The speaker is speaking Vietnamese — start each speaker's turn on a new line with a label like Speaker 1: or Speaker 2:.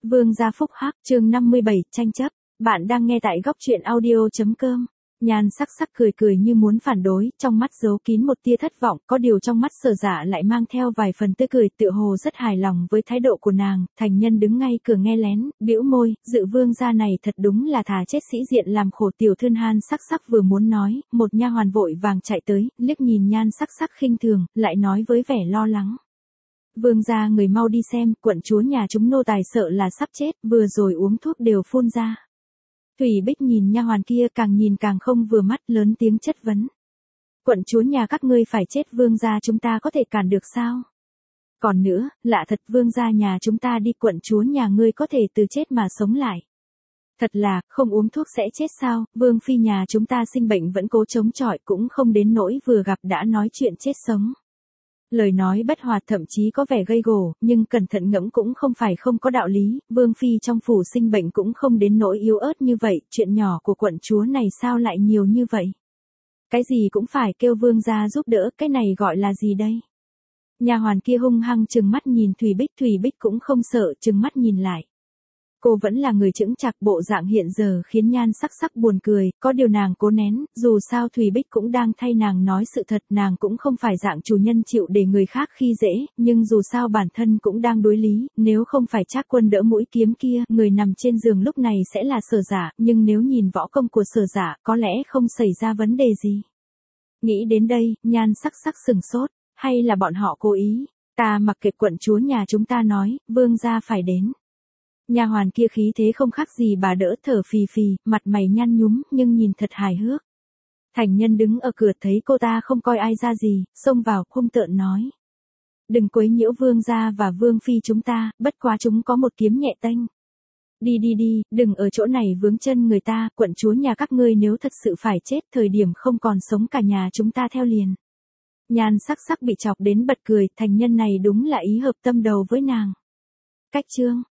Speaker 1: Vương gia phúc hắc, chương 57, tranh chấp. Bạn đang nghe tại góc truyện audio.com. Nhan sắc sắc cười cười như muốn phản đối, trong mắt giấu kín một tia thất vọng, có điều trong mắt Sở Dạ lại mang theo vài phần tươi cười, tựa hồ rất hài lòng với thái độ của nàng. Thành Nhân đứng ngay cửa nghe lén, bĩu môi, Dự vương gia này thật đúng là thà chết sĩ diện làm khổ tiểu thư. Nhan sắc sắc vừa muốn nói, một nha hoàn vội vàng chạy tới, liếc nhìn Nhan sắc sắc khinh thường, lại nói với vẻ lo lắng. Vương gia người mau đi xem, quận chúa nhà chúng nô tài sợ là sắp chết, vừa rồi uống thuốc đều phun ra. Thủy Bích nhìn nha hoàn kia càng nhìn càng không vừa mắt, lớn tiếng chất vấn. Quận chúa nhà các ngươi phải chết, vương gia chúng ta có thể cản được sao? Còn nữa, lạ thật, vương gia nhà chúng ta đi, quận chúa nhà ngươi có thể từ chết mà sống lại. Thật là, không uống thuốc sẽ chết sao? Vương phi nhà chúng ta sinh bệnh vẫn cố chống chọi, cũng không đến nỗi vừa gặp đã nói chuyện chết sống. Lời nói bất hòa, thậm chí có vẻ gây gổ, nhưng cẩn thận ngẫm cũng không phải không có đạo lý. Vương phi trong phủ sinh bệnh cũng không đến nỗi yếu ớt như vậy, chuyện nhỏ của quận chúa này sao lại nhiều như vậy? Cái gì cũng phải kêu vương gia giúp đỡ, cái này gọi là gì đây? Nha hoàn kia hung hăng trừng mắt nhìn Thủy Bích cũng không sợ, trừng mắt nhìn lại. Cô vẫn là người chững chạc, bộ dạng hiện giờ khiến Nhan sắc sắc buồn cười, có điều nàng cố nén, dù sao Thủy Bích cũng đang thay nàng nói sự thật, nàng cũng không phải dạng chủ nhân chịu để người khác khi dễ, nhưng dù sao bản thân cũng đang đối lý, nếu không phải Trác Quân đỡ mũi kiếm kia, người nằm trên giường lúc này sẽ là Sở Dạ, nhưng nếu nhìn võ công của Sở Dạ, có lẽ không xảy ra vấn đề gì. Nghĩ đến đây, Nhan sắc sắc sừng sốt, hay là bọn họ cố ý, ta mặc kệ, quận chúa nhà chúng ta nói, vương gia phải đến. Nha hoàn kia khí thế không khác gì bà đỡ, thở phì phì, mặt mày nhăn nhúm, nhưng nhìn thật hài hước. Thành Nhân đứng ở cửa thấy cô ta không coi ai ra gì, xông vào, hung tợn nói. Đừng quấy nhiễu vương gia và vương phi chúng ta, bất quá chúng có một kiếm nhẹ tênh. Đi, đừng ở chỗ này vướng chân người ta, quận chúa nhà các ngươi nếu thật sự phải chết, thời điểm không còn sống cả nhà chúng ta theo liền. Nhan sắc sắc bị chọc đến bật cười, Thành Nhân này đúng là ý hợp tâm đầu với nàng. Cách chương